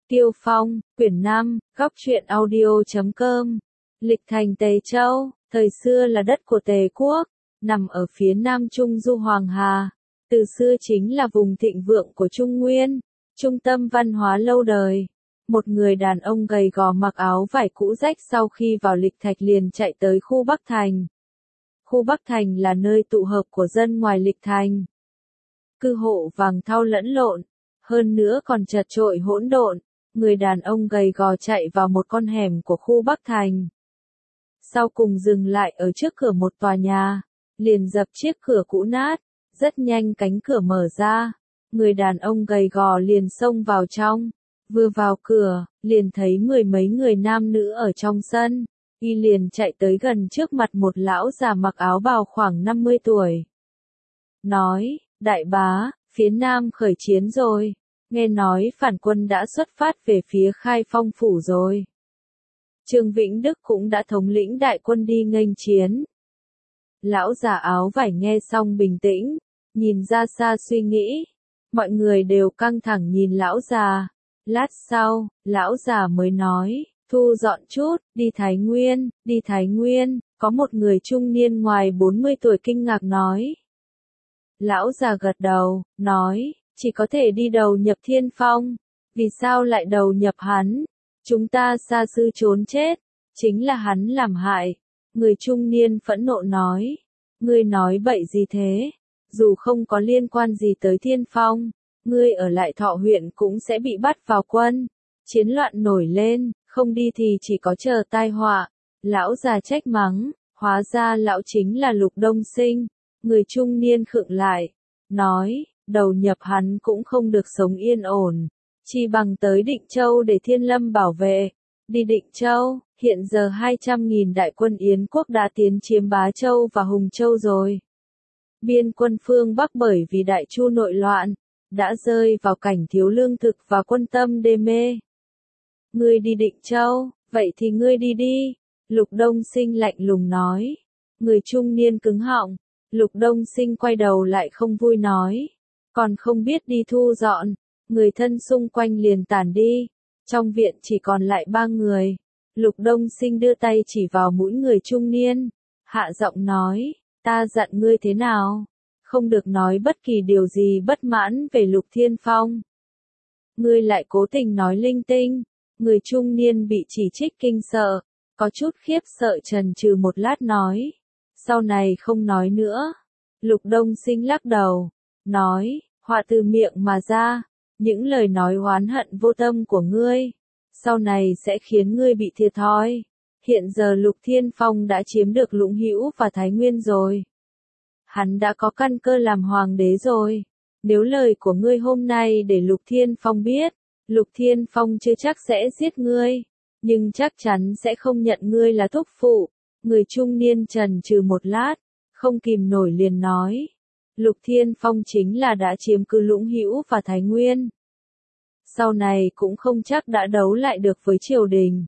Tiêu Phong, quyển 5, góc truyện audio.com. Lịch thành Tề Châu, thời xưa là đất của Tề quốc, nằm ở phía nam Trung Du Hoàng Hà. Từ xưa chính là vùng thịnh vượng của Trung Nguyên, trung tâm văn hóa lâu đời. Một người đàn ông gầy gò mặc áo vải cũ rách sau khi vào Lịch Thạch liền chạy tới khu Bắc Thành. Khu Bắc Thành là nơi tụ hợp của dân ngoài Lịch Thành. Cư hộ vàng thau lẫn lộn, hơn nữa còn chật chội hỗn độn. Người đàn ông gầy gò chạy vào một con hẻm của khu Bắc Thành. Sau cùng dừng lại ở trước cửa một tòa nhà, liền dập chiếc cửa cũ nát, rất nhanh cánh cửa mở ra. Người đàn ông gầy gò liền xông vào trong, vừa vào cửa, liền thấy mười mấy người nam nữ ở trong sân, y liền chạy tới gần trước mặt một lão già mặc áo bào khoảng 50 tuổi. Nói, đại bá, phía nam khởi chiến rồi. Nghe nói phản quân đã xuất phát về phía Khai Phong phủ rồi. Trương Vĩnh Đức cũng đã thống lĩnh đại quân đi nghênh chiến. Lão già áo vải nghe xong bình tĩnh, nhìn ra xa suy nghĩ. Mọi người đều căng thẳng nhìn lão già. Lát sau, lão già mới nói, thu dọn chút, đi Thái Nguyên, có một người trung niên ngoài 40 tuổi kinh ngạc nói. Lão già gật đầu, nói, chỉ có thể đi đầu nhập Thiên Phong, vì sao lại đầu nhập hắn? Chúng ta xa sư trốn chết, chính là hắn làm hại. Người trung niên phẫn nộ nói, ngươi nói bậy gì thế? Dù không có liên quan gì tới Thiên Phong, ngươi ở lại Thọ huyện cũng sẽ bị bắt vào quân. Chiến loạn nổi lên, không đi thì chỉ có chờ tai họa. Lão già trách mắng, hóa ra lão chính là Lục Đông Sinh. Người trung niên khựng lại, nói, đầu nhập hắn cũng không được sống yên ổn, chi bằng tới Định Châu để Thiên Lâm bảo vệ. Đi Định Châu, hiện giờ 200.000 đại quân Yến quốc đã tiến chiếm Bá Châu và Hùng Châu rồi. Biên quân phương Bắc bởi vì Đại Chu nội loạn, đã rơi vào cảnh thiếu lương thực và quân tâm đê mê. Ngươi đi Định Châu, vậy thì ngươi đi đi. Lục Đông Sinh lạnh lùng nói. Người trung niên cứng họng. Lục Đông Sinh quay đầu lại không vui nói. Còn không biết đi thu dọn, người thân xung quanh liền tản đi. Trong viện chỉ còn lại 3 người. Lục Đông Sinh đưa tay chỉ vào mũi người trung niên. Hạ giọng nói, ta dặn ngươi thế nào? Không được nói bất kỳ điều gì bất mãn về Lục Thiên Phong. Ngươi lại cố tình nói linh tinh. Người trung niên bị chỉ trích kinh sợ, có chút khiếp sợ chần chừ một lát nói. Sau này không nói nữa. Lục Đông Sinh lắc đầu, nói, họa từ miệng mà ra, những lời nói oán hận vô tâm của ngươi, sau này sẽ khiến ngươi bị thiệt thòi. Hiện giờ Lục Thiên Phong đã chiếm được Lũng Hữu và Thái Nguyên rồi. Hắn đã có căn cơ làm hoàng đế rồi. Nếu lời của ngươi hôm nay để Lục Thiên Phong biết, Lục Thiên Phong chưa chắc sẽ giết ngươi, nhưng chắc chắn sẽ không nhận ngươi là thúc phụ. Người trung niên chần chừ một lát, không kìm nổi liền nói. Lục Thiên Phong chính là đã chiếm cứ Lũng Hữu và Thái Nguyên. Sau này cũng không chắc đã đấu lại được với triều đình.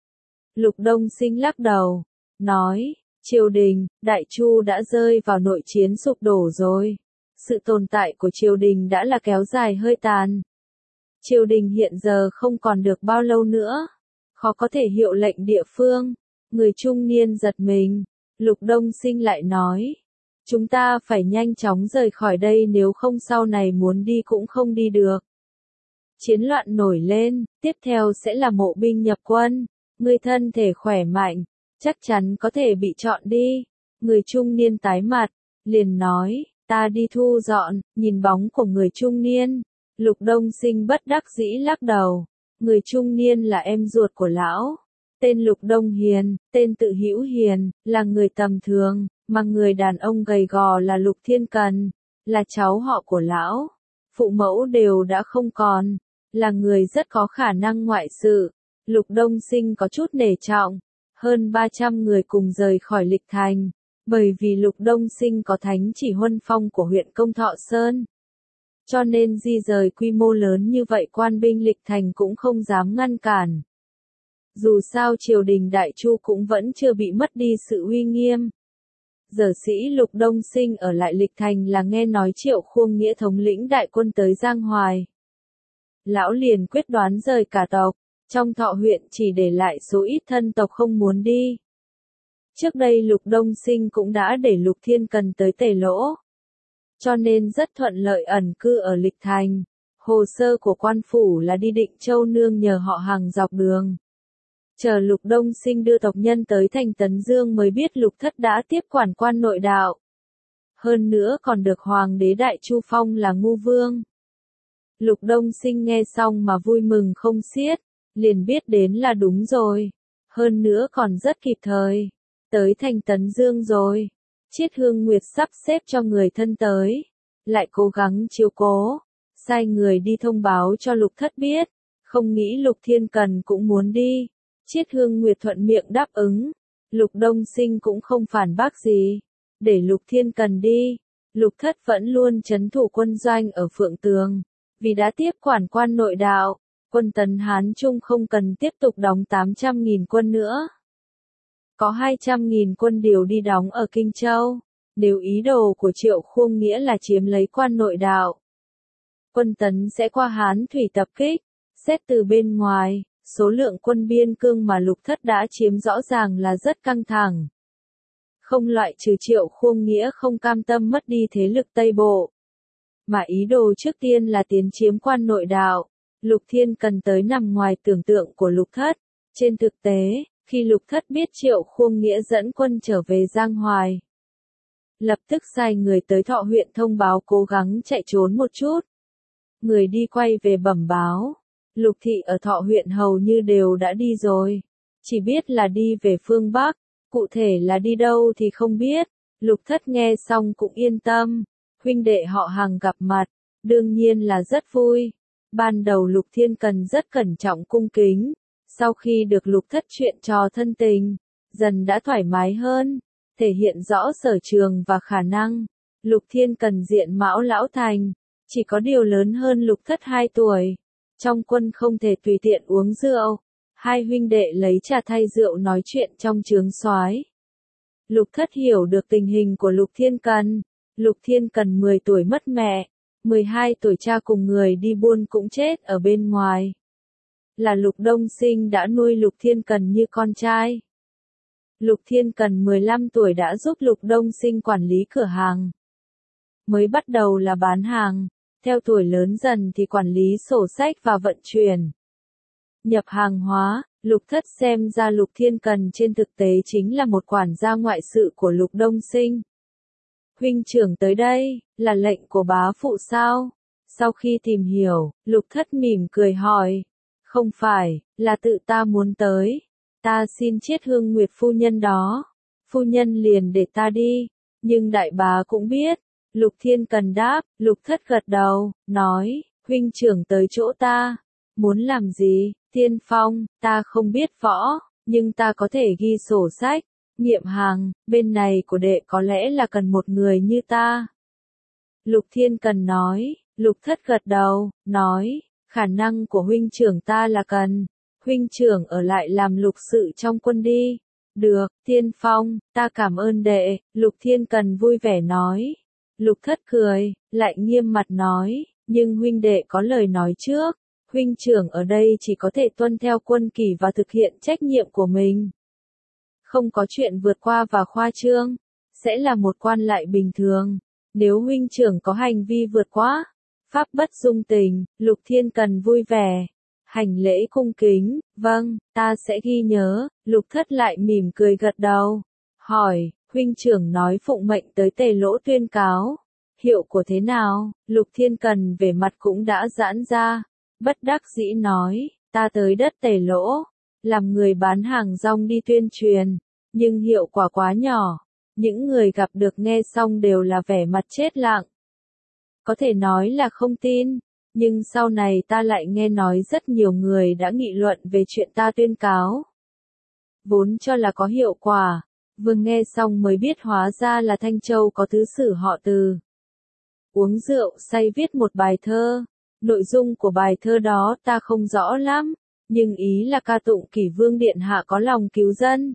Lục Đông Sinh lắc đầu, nói, triều đình, Đại Chu đã rơi vào nội chiến sụp đổ rồi. Sự tồn tại của triều đình đã là kéo dài hơi tàn. Triều đình hiện giờ không còn được bao lâu nữa, khó có thể hiệu lệnh địa phương. Người trung niên giật mình, Lục Đông Sinh lại nói, chúng ta phải nhanh chóng rời khỏi đây nếu không sau này muốn đi cũng không đi được. Chiến loạn nổi lên, tiếp theo sẽ là mộ binh nhập quân, người thân thể khỏe mạnh, chắc chắn có thể bị chọn đi. Người trung niên tái mặt, liền nói, ta đi thu dọn. Nhìn bóng của người trung niên, Lục Đông Sinh bất đắc dĩ lắc đầu. Người trung niên là em ruột của lão. Tên Lục Đông Hiền, tên tự Hữu Hiền, là người tầm thường, mà người đàn ông gầy gò là Lục Thiên Cần, là cháu họ của lão. Phụ mẫu đều đã không còn, là người rất có khả năng ngoại sự. Lục Đông Sinh có chút nể trọng, hơn 300 người cùng rời khỏi Lịch Thành, bởi vì Lục Đông Sinh có thánh chỉ huân phong của huyện Công Thọ Sơn. Cho nên di rời quy mô lớn như vậy quan binh Lịch Thành cũng không dám ngăn cản. Dù sao triều đình Đại Chu cũng vẫn chưa bị mất đi sự uy nghiêm. Giờ sĩ Lục Đông Sinh ở lại Lịch Thành là nghe nói Triệu Khuông Nghĩa thống lĩnh đại quân tới Giang Hoài. lão liền quyết đoán rời cả tộc, trong Thọ huyện chỉ để lại số ít thân tộc không muốn đi. Trước đây Lục Đông Sinh cũng đã để Lục Thiên Cần tới Tề Lỗ, cho nên rất thuận lợi ẩn cư ở Lịch Thành. Hồ sơ của quan phủ là đi Định Châu nương nhờ họ Hàng dọc đường. Chờ Lục Đông Sinh đưa tộc nhân tới thành Tấn Dương mới biết Lục Thất đã tiếp quản quan nội đạo. Hơn nữa còn được Hoàng đế Đại Chu phong là Ngu Vương. Lục Đông Sinh nghe xong mà vui mừng không xiết, liền biết đến là đúng rồi. Hơn nữa còn rất kịp thời. Tới thành Tấn Dương rồi. Chiết Hương Nguyệt sắp xếp cho người thân tới. Lại cố gắng chiếu cố. Sai người đi thông báo cho Lục Thất biết. Không nghĩ Lục Thiên Cần cũng muốn đi. Chiết Hương Nguyệt thuận miệng đáp ứng. Lục Đông Sinh cũng không phản bác gì. Để Lục Thiên Cần đi. Lục Thất vẫn luôn trấn thủ quân doanh ở Phượng Tường. Vì đã tiếp quản quan nội đạo, quân Tấn Hán Trung không cần tiếp tục đóng 800.000 quân nữa. Có 200.000 quân điều đi đóng ở Kinh Châu. Nếu ý đồ của Triệu Khuông Nghĩa là chiếm lấy quan nội đạo, quân Tấn sẽ qua Hán thủy tập kích. Xét từ bên ngoài, số lượng quân biên cương mà Lục Thất đã chiếm rõ ràng là rất căng thẳng. Không loại trừ Triệu Khuông Nghĩa không cam tâm mất đi thế lực Tây Bộ. Mà ý đồ trước tiên là tiến chiếm quan nội đạo. Lục Thiên Cần tới nằm ngoài tưởng tượng của Lục Thất. Trên thực tế, khi Lục Thất biết Triệu Khuông Nghĩa dẫn quân trở về Giang Hoài, lập tức sai người tới Thọ huyện thông báo cố gắng chạy trốn một chút. Người đi quay về bẩm báo. Lục thị ở Thọ huyện hầu như đều đã đi rồi. Chỉ biết là đi về phương Bắc. Cụ thể là đi đâu thì không biết. Lục Thất nghe xong cũng yên tâm. Huynh đệ họ Hàng gặp mặt, đương nhiên là rất vui. Ban đầu Lục Thiên Cần rất cẩn trọng cung kính. Sau khi được Lục Thất chuyện trò thân tình, dần đã thoải mái hơn, thể hiện rõ sở trường và khả năng. Lục Thiên Cần diện mạo lão thành, chỉ có điều lớn hơn Lục Thất 2 tuổi. Trong quân không thể tùy tiện uống rượu. Hai huynh đệ lấy trà thay rượu nói chuyện trong trướng soái. Lục Thất hiểu được tình hình của Lục Thiên Cần. Lục Thiên Cần 10 tuổi mất mẹ, 12 tuổi cha cùng người đi buôn cũng chết ở bên ngoài. Là Lục Đông Sinh đã nuôi Lục Thiên Cần như con trai. Lục Thiên Cần 15 tuổi đã giúp Lục Đông Sinh quản lý cửa hàng. Mới bắt đầu là bán hàng, theo tuổi lớn dần thì quản lý sổ sách và vận chuyển. Nhập hàng hóa, Lục Thất xem ra Lục Thiên Cần trên thực tế chính là một quản gia ngoại sự của Lục Đông Sinh. Huynh trưởng tới đây, là lệnh của bá phụ sao? Sau khi tìm hiểu, Lục Thất mỉm cười hỏi. Không phải, là tự ta muốn tới. Ta xin Chiết Hương Nguyệt phu nhân đó. Phu nhân liền để ta đi. Nhưng đại bá cũng biết. Lục Thiên Cần đáp, Lục Thất gật đầu, nói, huynh trưởng tới chỗ ta. Muốn làm gì? Tiên phong, ta không biết võ, nhưng ta có thể ghi sổ sách. Nghiệm hàng, bên này của đệ có lẽ là cần một người như ta. Lục Thiên Cần nói, Lục Thất gật đầu, nói, khả năng của huynh trưởng ta là cần. Huynh trưởng ở lại làm lục sự trong quân đi. Được, Tiên phong, ta cảm ơn đệ, Lục Thiên Cần vui vẻ nói. Lục Thất cười, lại nghiêm mặt nói, nhưng huynh đệ có lời nói trước. Huynh trưởng ở đây chỉ có thể tuân theo quân kỷ và thực hiện trách nhiệm của mình. Không có chuyện vượt qua và khoa trương, sẽ là một quan lại bình thường. Nếu huynh trưởng có hành vi vượt quá, pháp bất dung tình, Lục Thiên Cần vui vẻ. Hành lễ cung kính, vâng, ta sẽ ghi nhớ, Lục Thất lại mỉm cười gật đầu. Hỏi, huynh trưởng nói phụng mệnh tới Tề Lỗ tuyên cáo. Hiệu của thế nào? Lục Thiên Cần về mặt cũng đã giãn ra. Bất đắc dĩ nói, ta tới đất Tề Lỗ, làm người bán hàng rong đi tuyên truyền, nhưng hiệu quả quá nhỏ. Những người gặp được nghe xong đều là vẻ mặt chết lặng. Có thể nói là không tin, nhưng sau này ta lại nghe nói rất nhiều người đã nghị luận về chuyện ta tuyên cáo. Vốn cho là có hiệu quả, vừa nghe xong mới biết hóa ra là Thanh Châu có thứ sử họ Từ. Uống rượu say viết một bài thơ. Nội dung của bài thơ đó ta không rõ lắm, nhưng ý là ca tụng Kỷ Vương Điện Hạ có lòng cứu dân.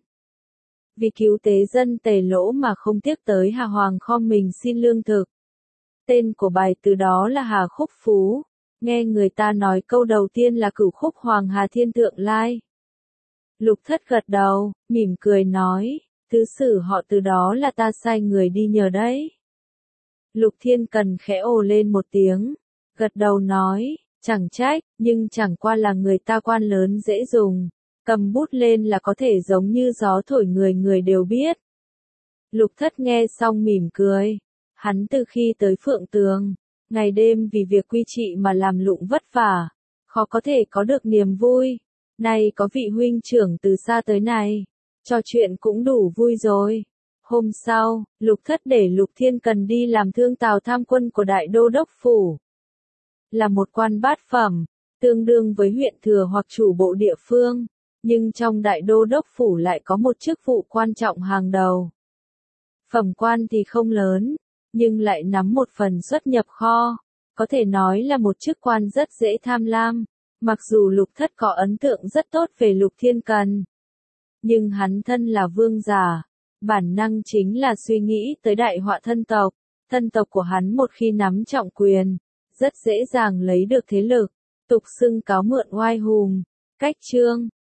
Vì cứu tế dân Tề Lỗ mà không tiếc tới Hà Hoàng khom mình xin lương thực. Tên của bài từ đó là Hà Khúc Phú. Nghe người ta nói câu đầu tiên là cửu khúc Hoàng Hà Thiên Thượng Lai. Lục Thất gật đầu, mỉm cười nói, thứ sử họ từ đó là ta sai người đi nhờ đấy. Lục Thiên Cần khẽ ồ lên một tiếng, gật đầu nói, chẳng trách, nhưng chẳng qua là người ta quan lớn dễ dùng, cầm bút lên là có thể giống như gió thổi người người đều biết. Lục Thất nghe xong mỉm cười, hắn từ khi tới Phượng Tường, ngày đêm vì việc quy trị mà làm lụng vất vả, khó có thể có được niềm vui, nay có vị huynh trưởng từ xa tới này, trò chuyện cũng đủ vui rồi. Hôm sau, Lục Thất để Lục Thiên Cần đi làm thương tào tham quân của Đại Đô Đốc Phủ. Là một quan bát phẩm, tương đương với huyện thừa hoặc chủ bộ địa phương, nhưng trong Đại Đô Đốc Phủ lại có một chức vụ quan trọng hàng đầu. Phẩm quan thì không lớn, nhưng lại nắm một phần xuất nhập kho, có thể nói là một chức quan rất dễ tham lam, mặc dù Lục Thất có ấn tượng rất tốt về Lục Thiên Cần. Nhưng hắn thân là vương giả, bản năng chính là suy nghĩ tới đại họa thân tộc của hắn một khi nắm trọng quyền, rất dễ dàng lấy được thế lực, tục xưng cáo mượn oai hùng, cách trương,